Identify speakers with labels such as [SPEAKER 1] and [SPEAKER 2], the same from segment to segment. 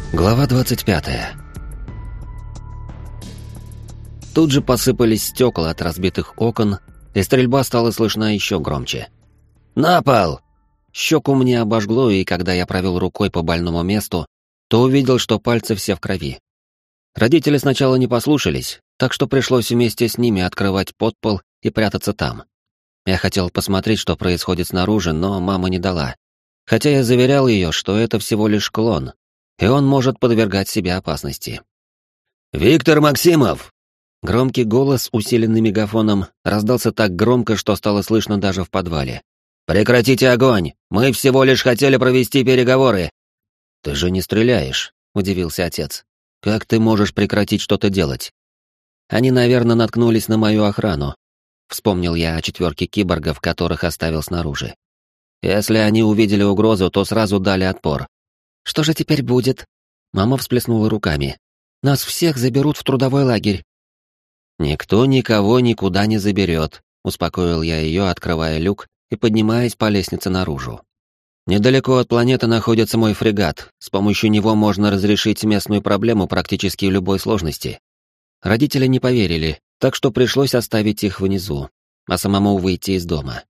[SPEAKER 1] Глава 25. Тут же посыпались стекла от разбитых окон, и стрельба стала слышна еще громче. «На пол!» Щеку мне обожгло, и когда я провел рукой по больному месту, то увидел, что пальцы все в крови. Родители сначала не послушались, так что пришлось вместе с ними открывать подпол и прятаться там. Я хотел посмотреть, что происходит снаружи, но мама не дала. Хотя я заверял ее, что это всего лишь клон, и он может подвергать себя опасности.
[SPEAKER 2] «Виктор Максимов!»
[SPEAKER 1] Громкий голос, усиленный мегафоном, раздался так громко, что стало слышно даже в подвале.
[SPEAKER 2] «Прекратите огонь! Мы всего лишь хотели провести переговоры!»
[SPEAKER 1] «Ты же не стреляешь», — удивился отец. «Как ты можешь прекратить что-то делать?» «Они, наверное, наткнулись на мою охрану», — вспомнил я о 4 киборгов, которых оставил снаружи. «Если они увидели угрозу, то сразу дали отпор». «Что же теперь будет?» Мама всплеснула руками. «Нас всех заберут в трудовой лагерь». «Никто никого никуда не заберет», — успокоил я ее, открывая люк и поднимаясь по лестнице наружу. «Недалеко от планеты находится мой фрегат, с помощью него можно разрешить местную проблему практически любой сложности». Родители не поверили, так что пришлось оставить их внизу, а самому выйти из дома.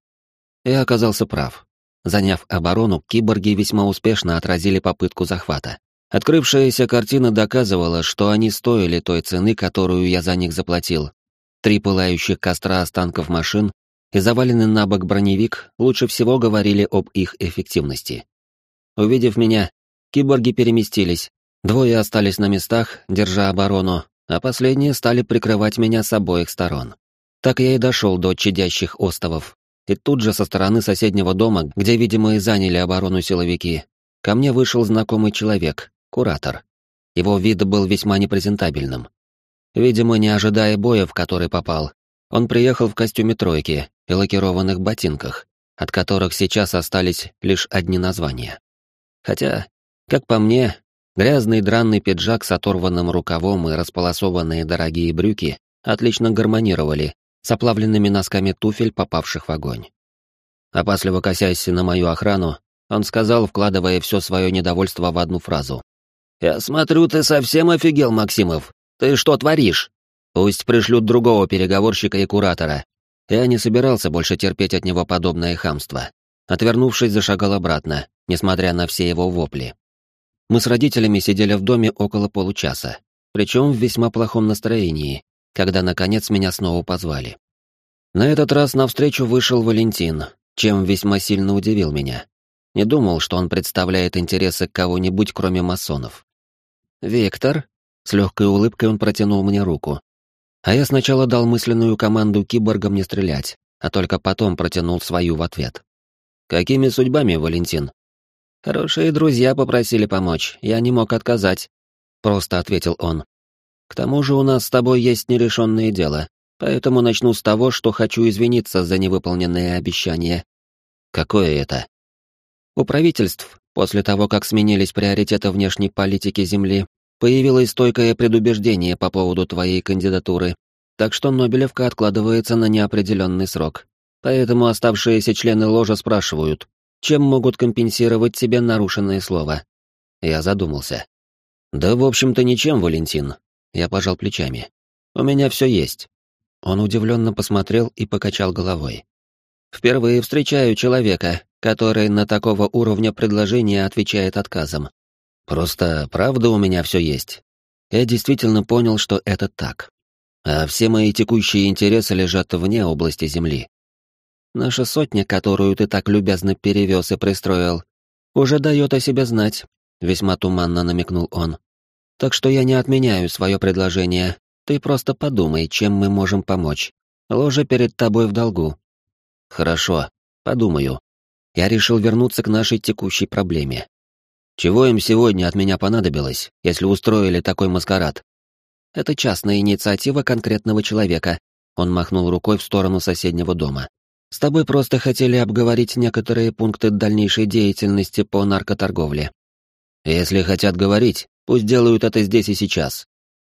[SPEAKER 1] Я оказался прав. Заняв оборону, киборги весьма успешно отразили попытку захвата. Открывшаяся картина доказывала, что они стоили той цены, которую я за них заплатил. 3 пылающих костра останков машин и заваленный на бок броневик лучше всего говорили об их эффективности. Увидев меня, киборги переместились, 2 остались на местах, держа оборону, а последние стали прикрывать меня с обоих сторон. Так я и дошел до чадящих остовов. И тут же со стороны соседнего дома, где, видимо, и заняли оборону силовики, ко мне вышел знакомый человек, куратор. Его вид был весьма непрезентабельным. Видимо, не ожидая боя, в который попал, он приехал в костюме тройки и лакированных ботинках, от которых сейчас остались лишь одни названия. Хотя, как по мне, грязный дранный пиджак с оторванным рукавом и располосованные дорогие брюки отлично гармонировали с оплавленными носками туфель, попавших в огонь. Опасливо косясь на мою охрану, он сказал, вкладывая все свое недовольство в одну фразу.
[SPEAKER 2] «Я смотрю, ты совсем офигел, Максимов. Ты что творишь?»
[SPEAKER 1] Пусть пришлют другого переговорщика и куратора. Я не собирался больше терпеть от него подобное хамство. Отвернувшись, зашагал обратно, несмотря на все его вопли. Мы с родителями сидели в доме около получаса, причем в весьма плохом настроении, когда, наконец, меня снова позвали. На этот раз навстречу вышел Валентин, чем весьма сильно удивил меня. Не думал, что он представляет интересы кого-нибудь, кроме масонов. «Виктор?» — с легкой улыбкой он протянул мне руку. А я сначала дал мысленную команду киборгам не стрелять, а только потом протянул свою в ответ. «Какими судьбами, Валентин?» «Хорошие друзья попросили помочь, я не мог отказать», — просто ответил он. «К тому же у нас с тобой есть нерешенное дело, поэтому начну с того, что хочу извиниться за невыполненные обещания». «Какое это?» У правительств, после того, как сменились приоритеты внешней политики Земли, появилось стойкое предубеждение по поводу твоей кандидатуры, так что Нобелевка откладывается на неопределенный срок. Поэтому оставшиеся члены ложа спрашивают, чем могут компенсировать тебе нарушенное слово. Я задумался. Да, в общем-то, ничем, Валентин. Я пожал плечами. У меня все есть. Он удивленно посмотрел и покачал головой. Впервые встречаю человека, который на такого уровня предложения отвечает отказом. Просто правда у меня все есть. Я действительно понял, что это так. А все мои текущие интересы лежат вне области Земли. Наша сотня, которую ты так любезно перевез и пристроил, уже дает о себе знать, весьма туманно намекнул он. Так что я не отменяю свое предложение. Ты просто подумай, чем мы можем помочь. Ложа перед тобой в долгу. Хорошо, подумаю. Я решил вернуться к нашей текущей проблеме. Чего им сегодня от меня понадобилось, если устроили такой маскарад? Это частная инициатива конкретного человека. Он махнул рукой в сторону соседнего дома. С тобой просто хотели обговорить некоторые пункты дальнейшей деятельности по наркоторговле. Если хотят говорить, пусть делают это здесь и сейчас.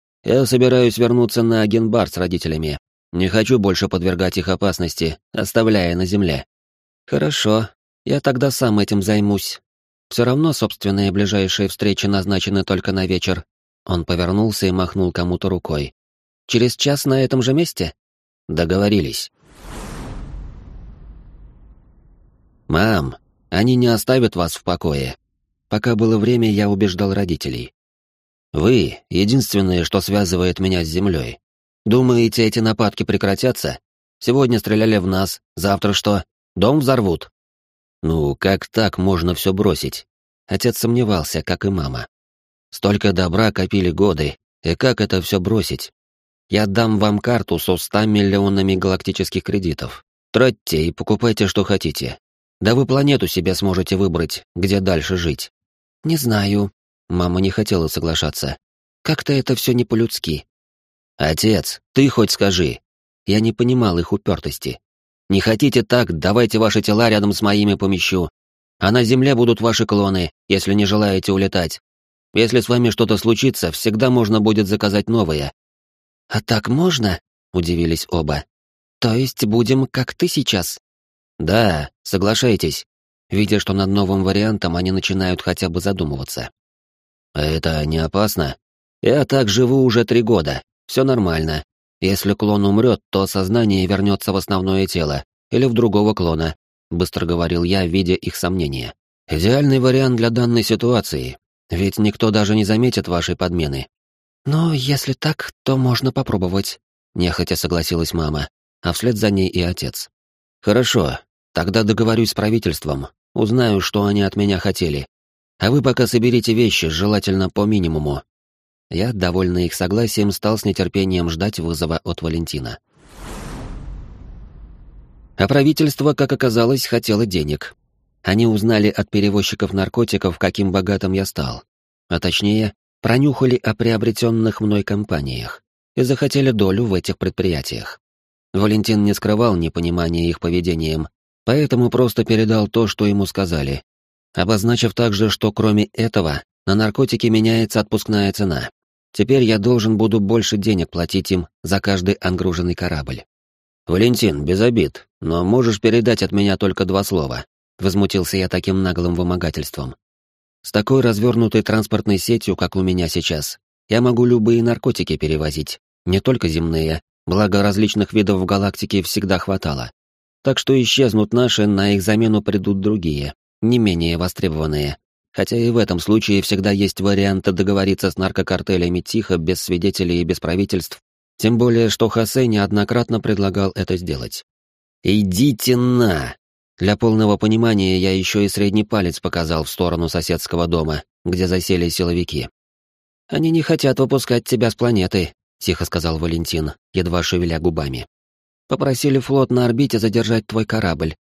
[SPEAKER 1] Я собираюсь вернуться на Агенбар с родителями. Не хочу больше подвергать их опасности, оставляя на земле. Хорошо, я тогда сам этим займусь. Все равно собственные ближайшие встречи назначены только на вечер. Он повернулся и махнул кому-то рукой. Через час на этом же месте? Договорились. «Мам, они не оставят вас в покое». Пока было время, я убеждал родителей. «Вы — единственное, что связывает меня с землей. Думаете, эти нападки прекратятся? Сегодня стреляли в нас, завтра что? Дом взорвут?» «Ну, как так можно все бросить?» Отец сомневался, как и мама. «Столько добра копили годы, и как это все бросить? Я дам вам карту со 100 миллионами галактических кредитов. Тратьте и покупайте, что хотите. Да вы планету себе сможете выбрать, где дальше жить». «Не знаю». Мама не хотела соглашаться. «Как-то это все не по-людски». «Отец, ты хоть скажи». Я не понимал их упертости. «Не хотите так, давайте ваши тела рядом с моими помещу. А на Земле будут ваши клоны, если не желаете улетать. Если с вами что-то случится, всегда можно будет заказать новое». «А так можно?» — удивились оба. «То есть будем, как ты сейчас?» «Да, соглашайтесь». Видя, что над новым вариантом они начинают хотя бы задумываться. «А это не опасно? Я так живу уже 3 года. Все нормально. Если клон умрет, то сознание вернется в основное тело или в другого клона», — быстро говорил я, видя их сомнения. «Идеальный вариант для данной ситуации, ведь никто даже не заметит вашей подмены». «Но если так, то можно попробовать», — нехотя согласилась мама, а вслед за ней и отец. «Хорошо, тогда договорюсь с правительством, узнаю, что они от меня хотели. А вы пока соберите вещи, желательно по минимуму». Я, довольный их согласием, стал с нетерпением ждать вызова от Валентина. А правительство, как оказалось, хотело денег. Они узнали от перевозчиков наркотиков, каким богатым я стал. А точнее, пронюхали о приобретенных мной компаниях и захотели долю в этих предприятиях. Валентин не скрывал непонимания их поведением, поэтому просто передал то, что ему сказали, обозначив также, что кроме этого на наркотики меняется отпускная цена. Теперь я должен буду больше денег платить им за каждый отгруженный корабль. «Валентин, без обид, но можешь передать от меня только 2 слова», — возмутился я таким наглым вымогательством. «С такой развернутой транспортной сетью, как у меня сейчас, я могу любые наркотики перевозить, не только земные, благо различных видов в галактике всегда хватало. Так что исчезнут наши, на их замену придут другие, не менее востребованные. Хотя и в этом случае всегда есть варианты договориться с наркокартелями тихо, без свидетелей и без правительств, тем более, что Хосе неоднократно предлагал это сделать. «Идите на!» Для полного понимания я еще и средний палец показал в сторону соседского дома, где засели силовики. «Они не хотят выпускать тебя с планеты», — тихо сказал Валентин, едва шевеля губами. «Попросили флот на орбите задержать твой корабль».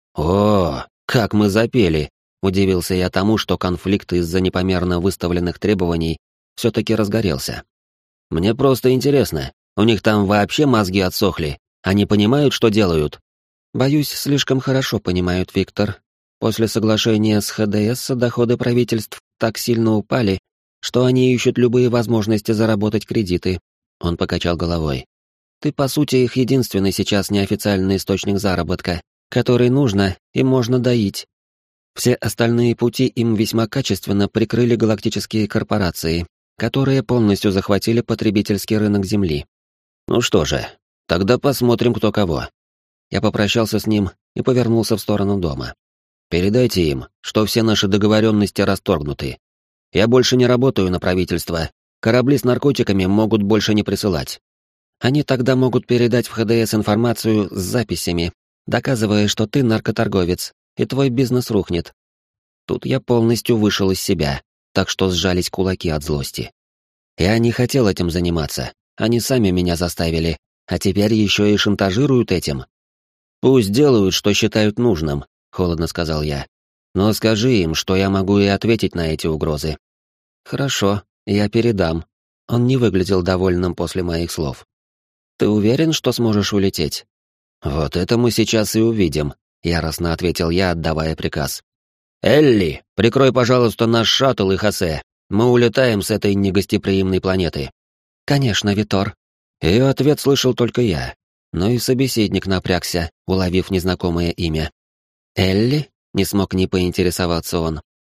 [SPEAKER 1] «О, как мы запели!» — удивился я тому, что конфликт из-за непомерно выставленных требований все-таки разгорелся. «Мне просто интересно, у них там вообще мозги отсохли? Они понимают, что делают?» «Боюсь, слишком хорошо понимают, Виктор. После соглашения с ХДС доходы правительств так сильно упали, что они ищут любые возможности заработать кредиты». Он покачал головой. «Ты, по сути, их единственный сейчас неофициальный источник заработка, который нужно и можно доить. Все остальные пути им весьма качественно прикрыли галактические корпорации, которые полностью захватили потребительский рынок Земли. Ну что же, тогда посмотрим, кто кого». Я попрощался с ним и повернулся в сторону дома. «Передайте им, что все наши договоренности расторгнуты. Я больше не работаю на правительство. Корабли с наркотиками могут больше не присылать. Они тогда могут передать в ХДС информацию с записями, доказывая, что ты наркоторговец, и твой бизнес рухнет». Тут я полностью вышел из себя, так что сжались кулаки от злости. Я не хотел этим заниматься, они сами меня заставили, а теперь еще и шантажируют этим. «Пусть делают, что считают нужным», — холодно сказал я. «Но скажи им, что я могу и ответить на эти угрозы». «Хорошо, я передам». Он не выглядел довольным после моих слов. «Ты уверен, что сможешь улететь?» «Вот это мы сейчас и увидим», — яростно ответил я, отдавая приказ. «Элли, прикрой, пожалуйста, наш шаттл и Хосе. Мы улетаем с этой негостеприимной планеты». «Конечно, Витор». Ее ответ слышал только я, но и собеседник напрягся, уловив незнакомое имя. «Элли?» — не смог не поинтересоваться он.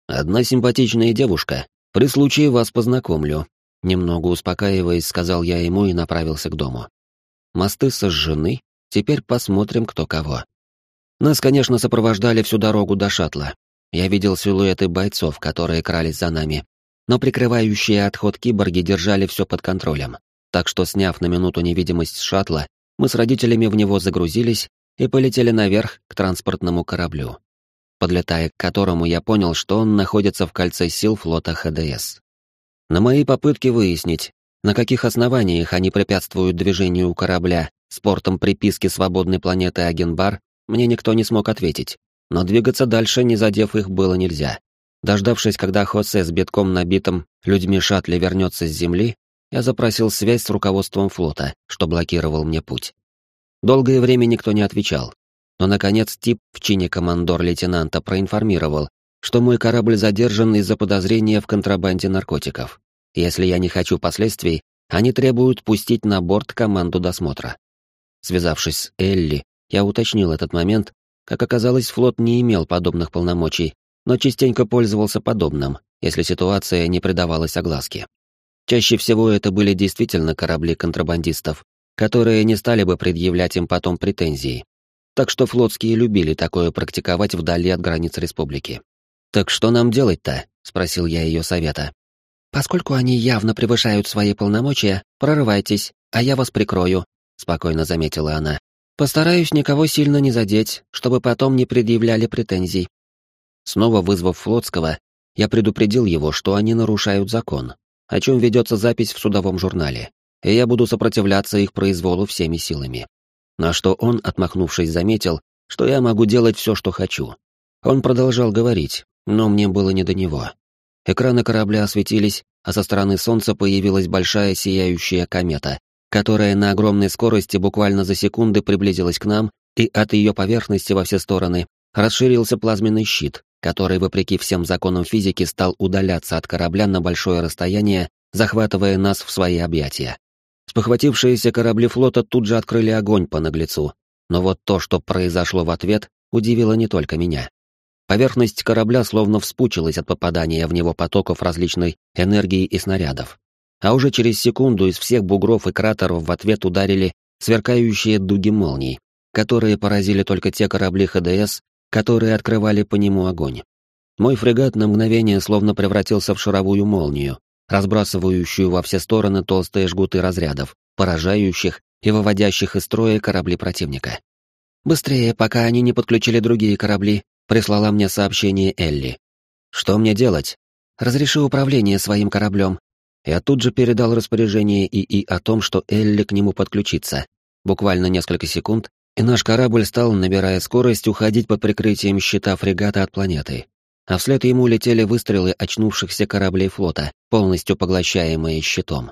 [SPEAKER 1] «Одна симпатичная девушка. При случае вас познакомлю». Немного успокаиваясь, сказал я ему и направился к дому. Мосты сожжены, теперь посмотрим, кто кого. Нас, конечно, сопровождали всю дорогу до шаттла. Я видел силуэты бойцов, которые крались за нами, но прикрывающие отход киборги держали все под контролем. Так что, сняв на минуту невидимость шаттла, мы с родителями в него загрузились и полетели наверх к транспортному кораблю, подлетая к которому я понял, что он находится в кольце сил флота ХДС. На мои попытки выяснить, на каких основаниях они препятствуют движению корабля с портом приписки свободной планеты Агенбар, мне никто не смог ответить, но двигаться дальше, не задев их, было нельзя. Дождавшись, когда Хосе с битком набитым людьми шаттле вернется с Земли, я запросил связь с руководством флота, что блокировал мне путь. Долгое время никто не отвечал, но, наконец, тип в чине командор-лейтенанта проинформировал, что мой корабль задержан из-за подозрения в контрабанде наркотиков. Если я не хочу последствий, они требуют пустить на борт команду досмотра. Связавшись с Элли, я уточнил этот момент. Как оказалось, флот не имел подобных полномочий, но частенько пользовался подобным, если ситуация не придавалась огласке. Чаще всего это были действительно корабли контрабандистов, которые не стали бы предъявлять им потом претензии. Так что флотские любили такое практиковать вдали от границ республики. «Так что нам делать-то?» — спросил я ее совета. «Поскольку они явно превышают свои полномочия, прорывайтесь, а я вас прикрою», — спокойно заметила она. «Постараюсь никого сильно не задеть, чтобы потом не предъявляли претензий». Снова вызвав флотского, я предупредил его, что они нарушают закон, о чем ведется запись в судовом журнале, и я буду сопротивляться их произволу всеми силами. На что он, отмахнувшись, заметил, что я могу делать все, что хочу. Он продолжал говорить, но мне было не до него. Экраны корабля осветились, а со стороны Солнца появилась большая сияющая комета, которая на огромной скорости буквально за секунды приблизилась к нам, и от ее поверхности во все стороны расширился плазменный щит, который, вопреки всем законам физики, стал удаляться от корабля на большое расстояние, захватывая нас в свои объятия. Спохватившиеся корабли флота тут же открыли огонь по наглецу, но вот то, что произошло в ответ, удивило не только меня. Поверхность корабля словно вспучилась от попадания в него потоков различной энергии и снарядов. А уже через секунду из всех бугров и кратеров в ответ ударили сверкающие дуги молний, которые поразили только те корабли ХДС, которые открывали по нему огонь. Мой фрегат на мгновение словно превратился в шаровую молнию, разбрасывающую во все стороны толстые жгуты разрядов, поражающих и выводящих из строя корабли противника. «Быстрее, пока они не подключили другие корабли», — прислала мне сообщение Элли. «Что мне делать?» «Разреши управление своим кораблем». Я тут же передал распоряжение ИИ о том, что Элли к нему подключится. Буквально несколько секунд, и наш корабль стал, набирая скорость, уходить под прикрытием щита фрегата от планеты. А вслед ему летели выстрелы очнувшихся кораблей флота, полностью поглощаемые щитом.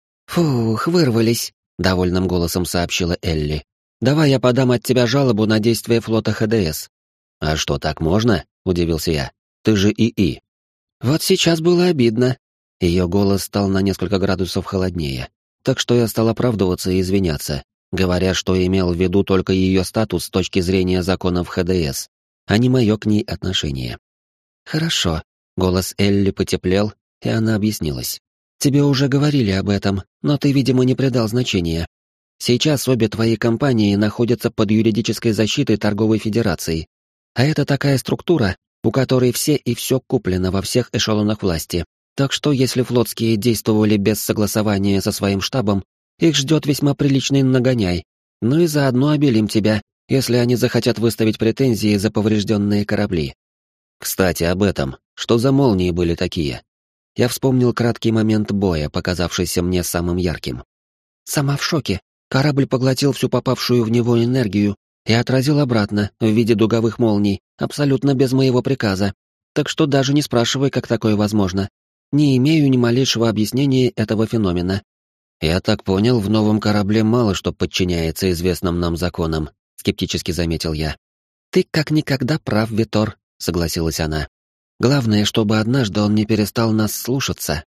[SPEAKER 1] «Фух, вырвались», — довольным голосом сообщила Элли. «Давай я подам от тебя жалобу на действия флота ХДС». «А что, так можно?» — удивился я. «Ты же ИИ». «Вот сейчас было обидно». Ее голос стал на несколько градусов холоднее, так что я стал оправдываться и извиняться, говоря, что имел в виду только ее статус с точки зрения законов ХДС, а не мое к ней отношение. «Хорошо», — голос Элли потеплел, и она объяснилась. «Тебе уже говорили об этом, но ты, видимо, не придал значения. Сейчас обе твои компании находятся под юридической защитой Торговой Федерации, а это такая структура, у которой все и все куплено во всех эшелонах власти. Так что, если флотские действовали без согласования со своим штабом, их ждет весьма приличный нагоняй. Ну и заодно обелим тебя, если они захотят выставить претензии за поврежденные корабли». Кстати, об этом. Что за молнии были такие? Я вспомнил краткий момент боя, показавшийся мне самым ярким. Сама в шоке. Корабль поглотил всю попавшую в него энергию и отразил обратно в виде дуговых молний, абсолютно без моего приказа. Так что даже не спрашивай, как такое возможно. Не имею ни малейшего объяснения этого феномена. Я так понял, в новом корабле мало что подчиняется известным нам законам, скептически заметил я. Ты как никогда прав, Витор, согласилась она. Главное, чтобы однажды он не перестал нас слушаться